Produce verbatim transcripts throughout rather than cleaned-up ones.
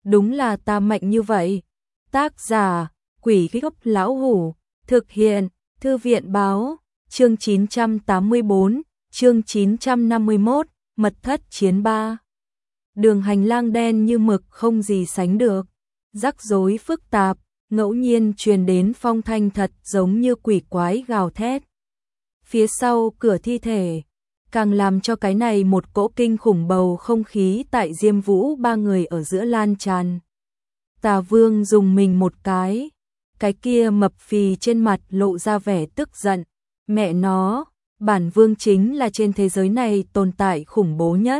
đúng là ta mạnh như vậy. Tác giả, Quỷ Gốc Lão Hủ, thực hiện, Thư viện báo, chương chín trăm tám mươi tư, chương chín trăm năm mươi mốt, mật thất chiến ba. Đường hành lang đen như mực không gì sánh được, rắc rối phức tạp, ngẫu nhiên truyền đến phong thanh thật giống như quỷ quái gào thét. Phía sau cửa thi thể, càng làm cho cái này một cỗ kinh khủng bầu không khí tại Diêm Vũ ba người ở giữa lan tràn. Tà Vương dùng mình một cái, cái kia mập phì trên mặt lộ ra vẻ tức giận. Mẹ nó, bản vương chính là trên thế giới này tồn tại khủng bố nhất.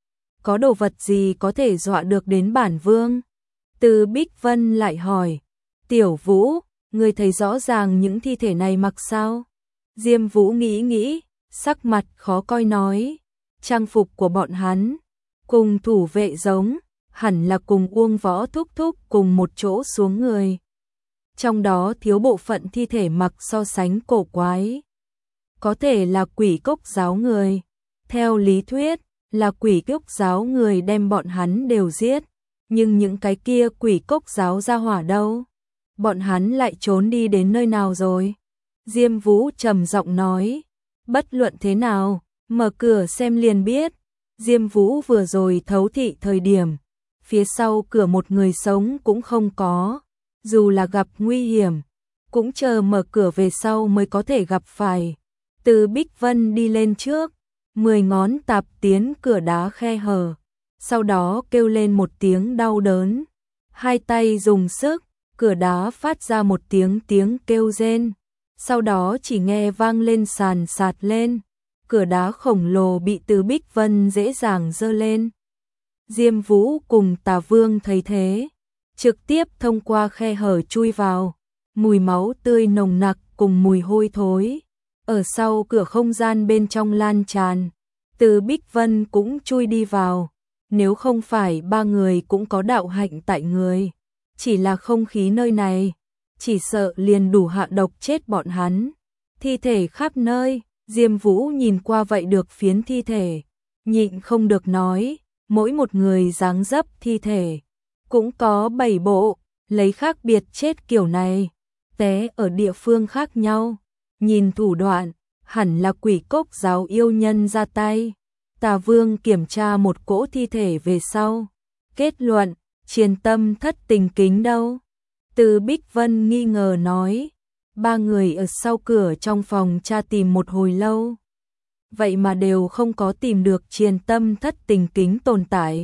Có đồ vật gì có thể dọa được đến bản vương? Từ Bích Vân lại hỏi, Tiểu Vũ, ngươi thấy rõ ràng những thi thể này mặc sao? Diêm Vũ nghĩ nghĩ, sắc mặt khó coi nói, trang phục của bọn hắn, cùng thủ vệ giống, hẳn là cùng Uông Võ thúc thúc cùng một chỗ xuống người. Trong đó thiếu bộ phận thi thể mặc so sánh cổ quái. Có thể là quỷ cốc giáo người. Theo lý thuyết, là quỷ cốc giáo người đem bọn hắn đều giết. Nhưng những cái kia quỷ cốc giáo ra hỏa đâu? Bọn hắn lại trốn đi đến nơi nào rồi? Diêm Vũ trầm giọng nói, bất luận thế nào, mở cửa xem liền biết. Diêm Vũ vừa rồi thấu thị thời điểm, phía sau cửa một người sống cũng không có, dù là gặp nguy hiểm, cũng chờ mở cửa về sau mới có thể gặp phải. Từ Bích Vân đi lên trước, mười ngón tạp tiến cửa đá khe hở, sau đó kêu lên một tiếng đau đớn, hai tay dùng sức, cửa đá phát ra một tiếng tiếng kêu rên, sau đó chỉ nghe vang lên sàn sạt lên, cửa đá khổng lồ bị Từ Bích Vân dễ dàng giơ lên. Diêm Vũ cùng Tà Vương thấy thế, trực tiếp thông qua khe hở chui vào, mùi máu tươi nồng nặc cùng mùi hôi thối, ở sau cửa không gian bên trong lan tràn. Từ Bích Vân cũng chui đi vào, nếu không phải ba người cũng có đạo hạnh tại người, chỉ là không khí nơi này, chỉ sợ liền đủ hạ độc chết bọn hắn. Thi thể khắp nơi, Diêm Vũ nhìn qua vậy được phiến thi thể, nhịn không được nói, mỗi một người dáng dấp thi thể, cũng có bảy bộ, lấy khác biệt chết kiểu này, té ở địa phương khác nhau, nhìn thủ đoạn, hẳn là quỷ cốc giáo yêu nhân ra tay. Tà Vương kiểm tra một cỗ thi thể về sau, kết luận, Triền Tâm Thất Tình Kính đâu? Từ Bích Vân nghi ngờ nói, ba người ở sau cửa trong phòng tra tìm một hồi lâu, vậy mà đều không có tìm được Triền Tâm Thất Tình Kính tồn tại.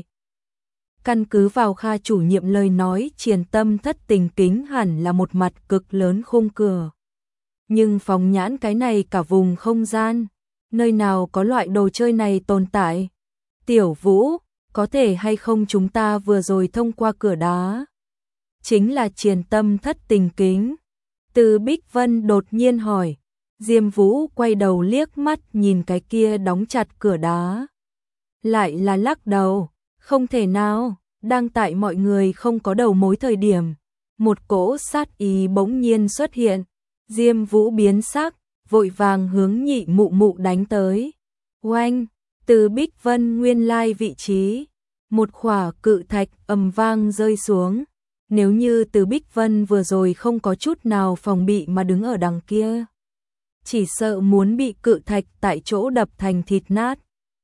Căn cứ vào Kha chủ nhiệm lời nói, Triền Tâm Thất Tình Kính hẳn là một mặt cực lớn khung cửa. Nhưng phóng nhãn cái này cả vùng không gian, nơi nào có loại đồ chơi này tồn tại? Tiểu Vũ, có thể hay không chúng ta vừa rồi thông qua cửa đá chính là Triền Tâm Thất Tình Kính? Từ Bích Vân đột nhiên hỏi. Diêm Vũ quay đầu liếc mắt nhìn cái kia đóng chặt cửa đá, lại là lắc đầu, không thể nào. Đang tại mọi người không có đầu mối thời điểm, một cỗ sát ý bỗng nhiên xuất hiện. Diêm Vũ biến sắc, vội vàng hướng Nhị Mụ Mụ đánh tới. Oanh, Từ Bích Vân nguyên lai vị trí, một khỏa cự thạch ầm vang rơi xuống. Nếu như Từ Bích Vân vừa rồi không có chút nào phòng bị mà đứng ở đằng kia, chỉ sợ muốn bị cự thạch tại chỗ đập thành thịt nát.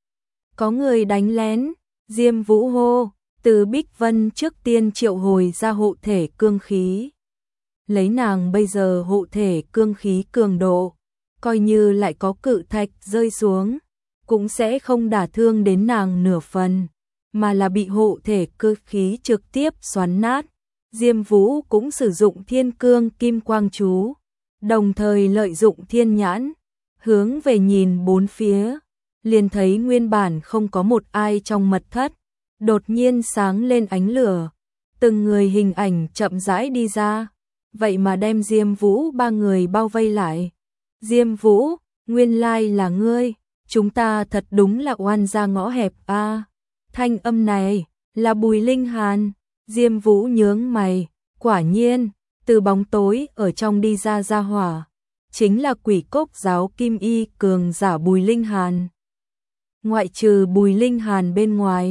Có người đánh lén, Diêm Vũ hô. Từ Bích Vân trước tiên triệu hồi ra hộ thể cương khí. Lấy nàng bây giờ hộ thể cương khí cường độ, coi như lại có cự thạch rơi xuống, cũng sẽ không đả thương đến nàng nửa phần, mà là bị hộ thể cương khí trực tiếp xoắn nát. Diêm Vũ cũng sử dụng Thiên Cương Kim Quang chú, đồng thời lợi dụng thiên nhãn, hướng về nhìn bốn phía, liền thấy nguyên bản không có một ai trong mật thất, đột nhiên sáng lên ánh lửa, từng người hình ảnh chậm rãi đi ra, vậy mà đem Diêm Vũ ba người bao vây lại. Diêm Vũ, nguyên lai là ngươi, chúng ta thật đúng là oan ra ngõ hẹp a. À, thanh âm này là Bùi Linh Hàn. Diêm Vũ nhướng mày, quả nhiên, từ bóng tối ở trong đi ra ra hỏa, chính là quỷ cốc giáo Kim Y cường giả Bùi Linh Hàn. Ngoại trừ Bùi Linh Hàn bên ngoài,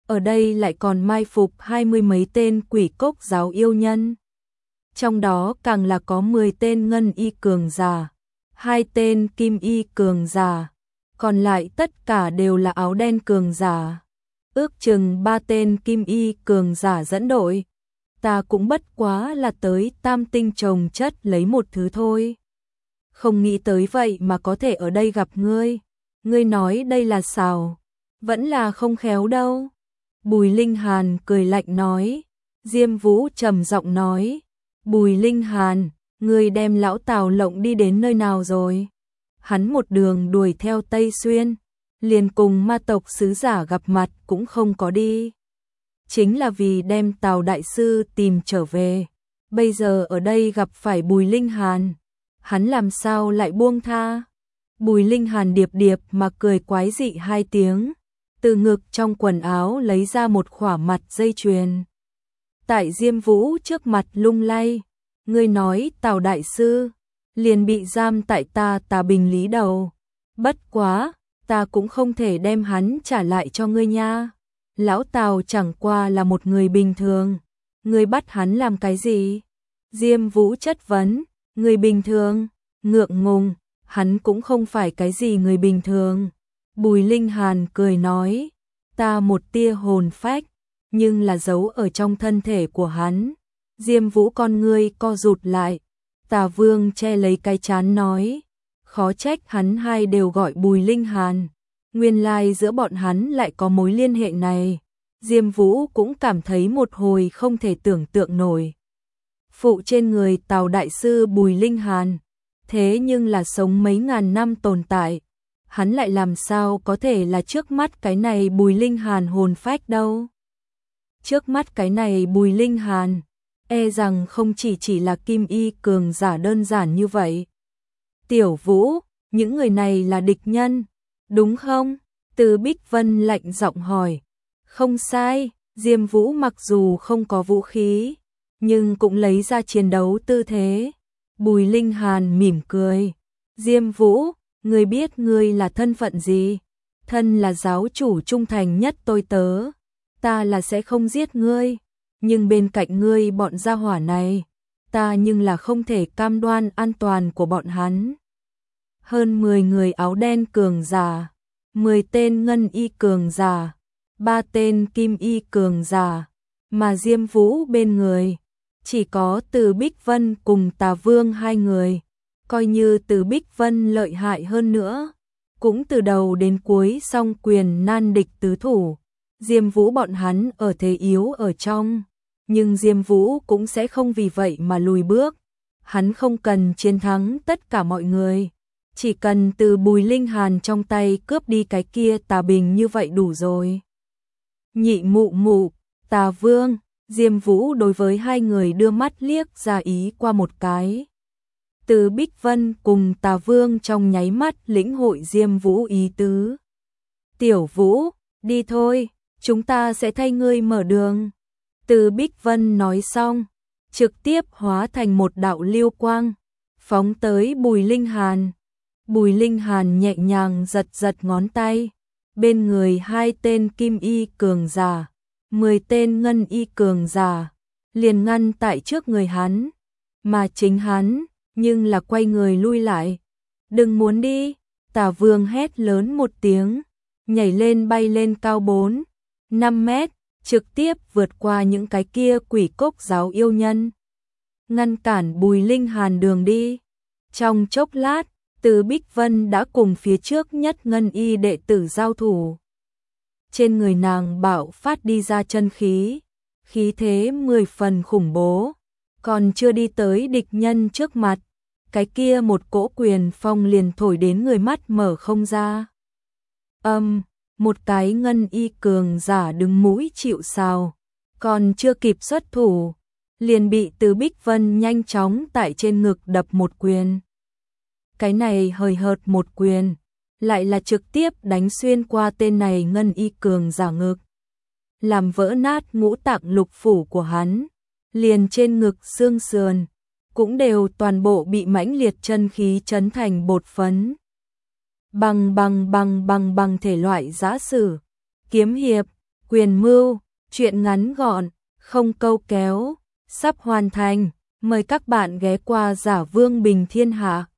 ở đây lại còn mai phục hai mươi mấy tên quỷ cốc giáo yêu nhân. Trong đó càng là có mười tên ngân y cường giả, hai tên kim y cường giả, còn lại tất cả đều là áo đen cường giả. Ước chừng ba tên kim y cường giả dẫn đội. Ta cũng bất quá là tới tam tinh trồng chất lấy một thứ thôi. Không nghĩ tới vậy mà có thể ở đây gặp ngươi. Ngươi nói đây là xào, vẫn là không khéo đâu. Bùi Linh Hàn cười lạnh nói. Diêm Vũ trầm giọng nói. Bùi Linh Hàn, ngươi đem lão Tào lộng đi đến nơi nào rồi? Hắn một đường đuổi theo Tây Xuyên, liền cùng ma tộc sứ giả gặp mặt cũng không có đi. Chính là vì đem Tào đại sư tìm trở về. Bây giờ ở đây gặp phải Bùi Linh Hàn, hắn làm sao lại buông tha? Bùi Linh Hàn điệp điệp mà cười quái dị hai tiếng, từ ngực trong quần áo lấy ra một khỏa mặt dây chuyền. Tại Diêm Vũ trước mặt lung lay. Ngươi nói Tào đại sư liền bị giam tại ta Tà Bình Lý đầu. Bất quá, ta cũng không thể đem hắn trả lại cho ngươi nha. Lão Tào chẳng qua là một người bình thường. Ngươi bắt hắn làm cái gì? Diêm Vũ chất vấn. Người bình thường? Ngượng ngùng, hắn cũng không phải cái gì người bình thường. Bùi Linh Hàn cười nói. Ta một tia hồn phách, nhưng là giấu ở trong thân thể của hắn. Diêm Vũ con ngươi co rụt lại. Tà Vương che lấy cái trán nói. Khó trách hắn hai đều gọi Bùi Linh Hàn. Nguyên lai giữa bọn hắn lại có mối liên hệ này. Diêm Vũ cũng cảm thấy một hồi không thể tưởng tượng nổi. Phụ trên người Tào đại sư Bùi Linh Hàn, thế nhưng là sống mấy ngàn năm tồn tại. Hắn lại làm sao có thể là trước mắt cái này Bùi Linh Hàn hồn phách đâu? Trước mắt cái này Bùi Linh Hàn, e rằng không chỉ chỉ là kim y cường giả đơn giản như vậy. Tiểu Vũ, những người này là địch nhân, đúng không? Từ Bích Vân lạnh giọng hỏi. Không sai, Diêm Vũ mặc dù không có vũ khí, nhưng cũng lấy ra chiến đấu tư thế. Bùi Linh Hàn mỉm cười. Diêm Vũ, ngươi biết ngươi là thân phận gì? Thân là giáo chủ trung thành nhất tôi tớ. Ta là sẽ không giết ngươi, nhưng bên cạnh ngươi bọn gia hỏa này, ta nhưng là không thể cam đoan an toàn của bọn hắn. Hơn mười người áo đen cường giả, mười tên ngân y cường giả, ba tên kim y cường giả, mà Diêm Vũ bên người chỉ có Từ Bích Vân cùng Tà Vương hai người. Coi như Từ Bích Vân lợi hại hơn nữa, cũng từ đầu đến cuối song quyền nan địch tứ thủ. Diêm Vũ bọn hắn ở thế yếu ở trong, nhưng Diêm Vũ cũng sẽ không vì vậy mà lùi bước. Hắn không cần chiến thắng tất cả mọi người, chỉ cần từ Bùi Linh Hàn trong tay cướp đi cái kia Tà Bình như vậy đủ rồi. Nhị mụ mụ, Tà Vương, Diêm Vũ đối với hai người đưa mắt liếc ra ý qua một cái. Từ Bích Vân cùng Tà Vương trong nháy mắt lĩnh hội Diêm Vũ ý tứ. Tiểu Vũ, đi thôi, chúng ta sẽ thay ngươi mở đường. Từ Bích Vân nói xong, trực tiếp hóa thành một đạo lưu quang, phóng tới Bùi Linh Hàn. Bùi Linh Hàn nhẹ nhàng giật giật ngón tay, bên người hai tên kim y cường giả, mười tên ngân y cường giả, liền ngăn tại trước người hắn, mà chính hắn, nhưng là quay người lui lại. Đừng muốn đi, Tà Vương hét lớn một tiếng, nhảy lên bay lên cao bốn, năm mét, trực tiếp vượt qua những cái kia quỷ cốc giáo yêu nhân, ngăn cản Bùi Linh Hàn đường đi. Trong chốc lát, Từ Bích Vân đã cùng phía trước nhất ngân y đệ tử giao thủ. Trên người nàng bạo phát đi ra chân khí, khí thế mười phần khủng bố, còn chưa đi tới địch nhân trước mặt, cái kia một cỗ quyền phong liền thổi đến người mắt mở không ra. Âm, um, một cái ngân y cường giả đứng mũi chịu sào, còn chưa kịp xuất thủ, liền bị Từ Bích Vân nhanh chóng tại trên ngực đập một quyền. Cái này hời hợt một quyền, lại là trực tiếp đánh xuyên qua tên này ngân y cường giả ngực, làm vỡ nát ngũ tạng lục phủ của hắn, liền trên ngực xương sườn, cũng đều toàn bộ bị mãnh liệt chân khí chấn thành bột phấn. Bằng bằng bằng bằng bằng thể loại giã sử, kiếm hiệp, Quyền mưu, chuyện ngắn gọn, không câu kéo, sắp hoàn thành. Mời các bạn ghé qua Giả Vương Bình Thiên Hạ.